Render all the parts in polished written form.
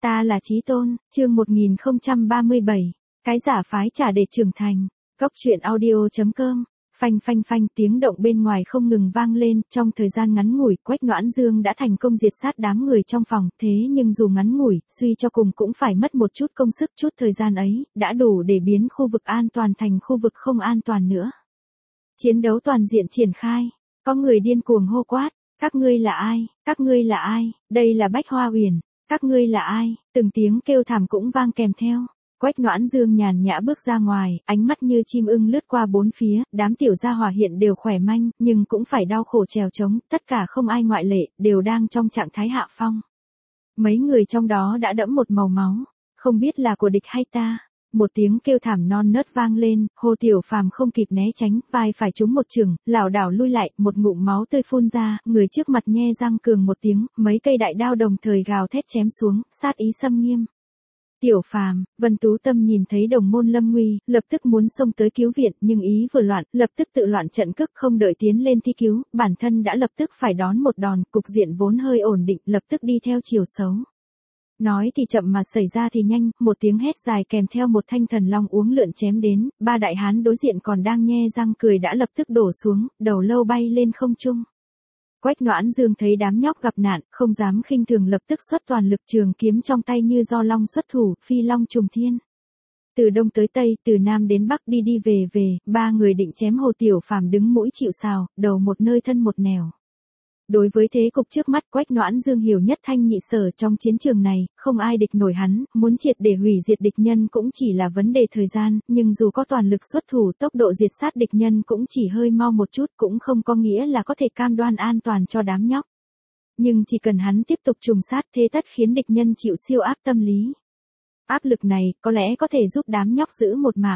Ta là Chí Tôn, chương 1037. Cái giả phái trả để trưởng thành. Cốc truyện audio.com. Phanh phanh phanh, tiếng động bên ngoài không ngừng vang lên, trong thời gian ngắn ngủi, Quách Noãn Dương đã thành công diệt sát đám người trong phòng, thế nhưng dù ngắn ngủi, suy cho cùng cũng phải mất một chút công sức, chút thời gian ấy, đã đủ để biến khu vực an toàn thành khu vực không an toàn nữa. Chiến đấu toàn diện triển khai, có người điên cuồng hô quát, các ngươi là ai, các ngươi là ai, đây là Bách Hoa Uyển, các ngươi là ai, từng tiếng kêu thảm cũng vang kèm theo. Quách Noãn Dương nhàn nhã bước ra ngoài, ánh mắt như chim ưng lướt qua bốn phía, đám tiểu gia hỏa hiện đều khỏe manh, nhưng cũng phải đau khổ trèo trống, tất cả không ai ngoại lệ, đều đang trong trạng thái hạ phong. Mấy người trong đó đã đẫm một màu máu, không biết là của địch hay ta. Một tiếng kêu thảm non nớt vang lên, Hồ Tiểu Phàm không kịp né tránh, vai phải trúng một chưởng, lảo đảo lui lại, một ngụm máu tươi phun ra, người trước mặt nhe răng cường một tiếng, mấy cây đại đao đồng thời gào thét chém xuống, sát ý xâm nghiêm. Tiểu Phàm, Vân Tú Tâm nhìn thấy đồng môn lâm nguy, lập tức muốn xông tới cứu viện, nhưng ý vừa loạn, lập tức tự loạn trận cước, không đợi tiến lên thi cứu, bản thân đã lập tức phải đón một đòn, cục diện vốn hơi ổn định, lập tức đi theo chiều xấu. Nói thì chậm mà xảy ra thì nhanh, một tiếng hét dài kèm theo một thanh thần long uống lượn chém đến, ba đại hán đối diện còn đang nhe răng cười đã lập tức đổ xuống, đầu lâu bay lên không trung. Quách Noãn Dương thấy đám nhóc gặp nạn, không dám khinh thường, lập tức xuất toàn lực, trường kiếm trong tay như do long xuất thủ, phi long trùng thiên. Từ đông tới tây, từ nam đến bắc, đi đi về về, ba người định chém Hồ Tiểu Phàm đứng mũi chịu sào, đầu một nơi thân một nẻo. Đối với thế cục trước mắt, Quách Noãn Dương hiểu nhất thanh nhị sở, trong chiến trường này, không ai địch nổi hắn, muốn triệt để hủy diệt địch nhân cũng chỉ là vấn đề thời gian, nhưng dù có toàn lực xuất thủ, tốc độ diệt sát địch nhân cũng chỉ hơi mau một chút, cũng không có nghĩa là có thể cam đoan an toàn cho đám nhóc. Nhưng chỉ cần hắn tiếp tục trùng sát, thế tất khiến địch nhân chịu siêu áp tâm lý. Áp lực này, có lẽ có thể giúp đám nhóc giữ một mạng.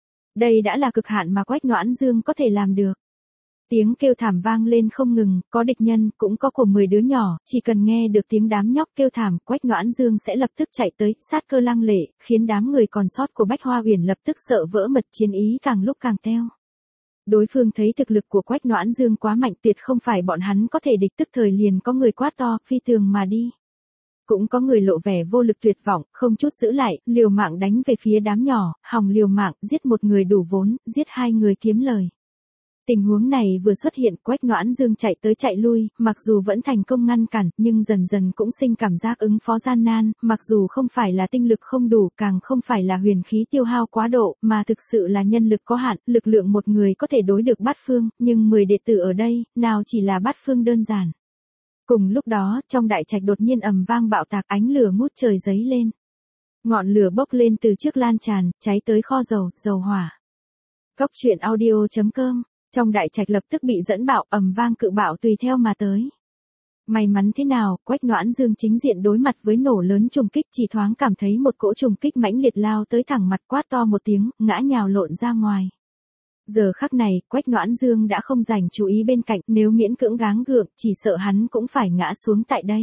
Đây đã là cực hạn mà Quách Noãn Dương có thể làm được. Tiếng kêu thảm vang lên không ngừng, có địch nhân, cũng có của 10 đứa nhỏ, chỉ cần nghe được tiếng đám nhóc kêu thảm, Quách Noãn Dương sẽ lập tức chạy tới, sát cơ lăng lệ, khiến đám người còn sót của Bách Hoa Uyển lập tức sợ vỡ mật, chiến ý càng lúc càng teo. Đối phương thấy thực lực của Quách Noãn Dương quá mạnh, tuyệt không phải bọn hắn có thể địch, tức thời liền có người quát to, phi tường mà đi. Cũng có người lộ vẻ vô lực tuyệt vọng, không chút giữ lại, liều mạng đánh về phía đám nhỏ, hòng liều mạng, giết một người đủ vốn, giết hai người kiếm lời. Tình huống này vừa xuất hiện, Quách Noãn Dương chạy tới chạy lui, mặc dù vẫn thành công ngăn cản, nhưng dần dần cũng sinh cảm giác ứng phó gian nan, mặc dù không phải là tinh lực không đủ, càng không phải là huyền khí tiêu hao quá độ, mà thực sự là nhân lực có hạn, lực lượng một người có thể đối được bát phương, nhưng 10 đệ tử ở đây, nào chỉ là bát phương đơn giản. Cùng lúc đó, trong đại trạch đột nhiên ầm vang bạo tạc, ánh lửa ngút trời giấy lên. Ngọn lửa bốc lên từ trước lan tràn, cháy tới kho dầu hỏa. Cốc truyện audio.com. Trong đại trạch lập tức bị dẫn bạo, ầm vang cự bạo tùy theo mà tới. May mắn thế nào, Quách Noãn Dương chính diện đối mặt với nổ lớn trùng kích, chỉ thoáng cảm thấy một cỗ trùng kích mãnh liệt lao tới thẳng mặt, quát to một tiếng, ngã nhào lộn ra ngoài. Giờ khắc này, Quách Noãn Dương đã không dành chú ý bên cạnh, nếu miễn cưỡng gắng gượng, chỉ sợ hắn cũng phải ngã xuống tại đây.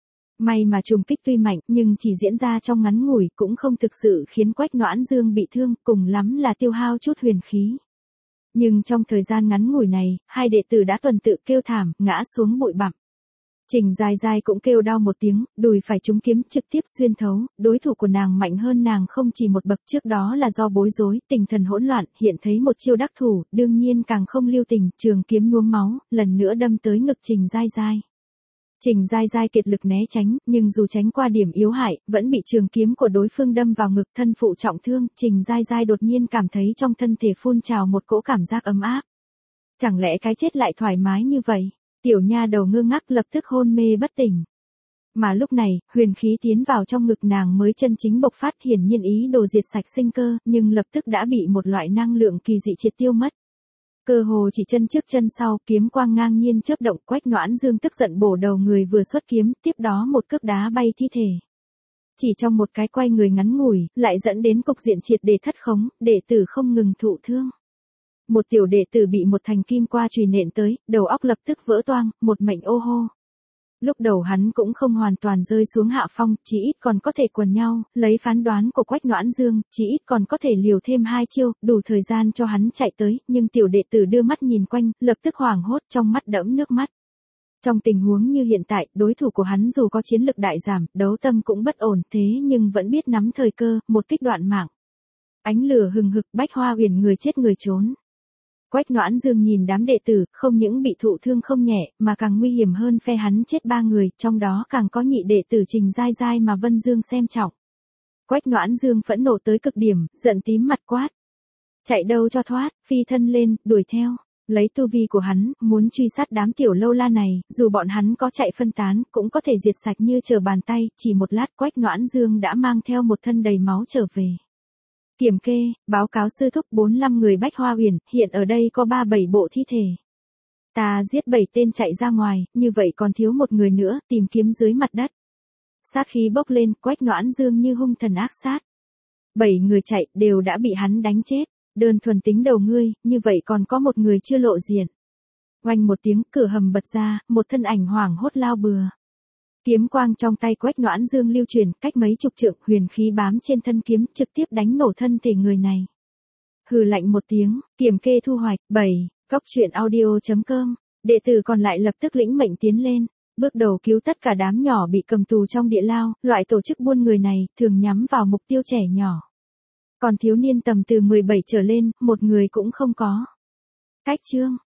May mà trùng kích tuy mạnh, nhưng chỉ diễn ra trong ngắn ngủi, cũng không thực sự khiến Quách Noãn Dương bị thương, cùng lắm là tiêu hao chút huyền khí. Nhưng trong thời gian ngắn ngủi này, hai đệ tử đã tuần tự kêu thảm, ngã xuống bụi bặm. Trình Giai Giai cũng kêu đau một tiếng, đùi phải trúng kiếm trực tiếp xuyên thấu, đối thủ của nàng mạnh hơn nàng không chỉ một bậc, trước đó là do bối rối, tinh thần hỗn loạn, hiện thấy một chiêu đắc thủ, đương nhiên càng không lưu tình, trường kiếm nhuốm máu, lần nữa đâm tới ngực Trình Giai Giai. Trình Giai Giai kiệt lực né tránh, nhưng dù tránh qua điểm yếu hại, vẫn bị trường kiếm của đối phương đâm vào ngực, thân phụ trọng thương, Trình Giai Giai đột nhiên cảm thấy trong thân thể phun trào một cỗ cảm giác ấm áp. Chẳng lẽ cái chết lại thoải mái như vậy? Tiểu nha đầu ngơ ngác lập tức hôn mê bất tỉnh. Mà lúc này, huyền khí tiến vào trong ngực nàng mới chân chính bộc phát, hiển nhiên ý đồ diệt sạch sinh cơ, nhưng lập tức đã bị một loại năng lượng kỳ dị triệt tiêu mất. Cơ hồ chỉ chân trước chân sau, kiếm quang ngang nhiên chớp động, Quách Noãn Dương tức giận bổ đầu người vừa xuất kiếm, tiếp đó một cước đá bay thi thể. Chỉ trong một cái quay người ngắn ngủi, lại dẫn đến cục diện triệt để thất khống, đệ tử không ngừng thụ thương. Một tiểu đệ tử bị một thanh kim qua chùy nện tới, đầu óc lập tức vỡ toang, một mệnh ô hô. Lúc đầu hắn cũng không hoàn toàn rơi xuống hạ phong, chỉ ít còn có thể quần nhau, lấy phán đoán của Quách Noãn Dương, chỉ ít còn có thể liều thêm 2 chiêu, đủ thời gian cho hắn chạy tới, nhưng tiểu đệ tử đưa mắt nhìn quanh, lập tức hoảng hốt, trong mắt đẫm nước mắt. Trong tình huống như hiện tại, đối thủ của hắn dù có chiến lực đại giảm, đấu tâm cũng bất ổn, thế nhưng vẫn biết nắm thời cơ, một kích đoạn mạng. Ánh lửa hừng hực, Bách Hoa Uyển người chết người trốn. Quách Noãn Dương nhìn đám đệ tử, không những bị thụ thương không nhẹ, mà càng nguy hiểm hơn phe hắn chết 3 người, trong đó càng có nhị đệ tử Trình Giai Giai mà Vân Dương xem trọng. Quách Noãn Dương phẫn nộ tới cực điểm, giận tím mặt quát. Chạy đâu cho thoát, phi thân lên, đuổi theo. Lấy tu vi của hắn, muốn truy sát đám tiểu lâu la này, dù bọn hắn có chạy phân tán, cũng có thể diệt sạch như trở bàn tay, chỉ một lát Quách Noãn Dương đã mang theo một thân đầy máu trở về. Kiểm kê, báo cáo sư thúc 45 người Bách Hoa Uyển, hiện ở đây có 37 bộ thi thể. Ta giết 7 tên chạy ra ngoài, như vậy còn thiếu một người nữa, tìm kiếm dưới mặt đất. Sát khí bốc lên, Quách Noãn Dương như hung thần ác sát. 7 người chạy, đều đã bị hắn đánh chết. Đơn thuần tính đầu ngươi, như vậy còn có một người chưa lộ diện. Oanh một tiếng, cửa hầm bật ra, một thân ảnh hoảng hốt lao bừa. Kiếm quang trong tay Quách Noãn Dương lưu truyền, cách mấy chục trượng, huyền khí bám trên thân kiếm, trực tiếp đánh nổ thân thể người này. Hừ lạnh một tiếng, kiểm kê thu hoạch, 7, goctruyện.audio.com. Đệ tử còn lại lập tức lĩnh mệnh tiến lên, bước đầu cứu tất cả đám nhỏ bị cầm tù trong địa lao, loại tổ chức buôn người này, thường nhắm vào mục tiêu trẻ nhỏ. Còn thiếu niên tầm từ 17 trở lên, một người cũng không có. Cách chương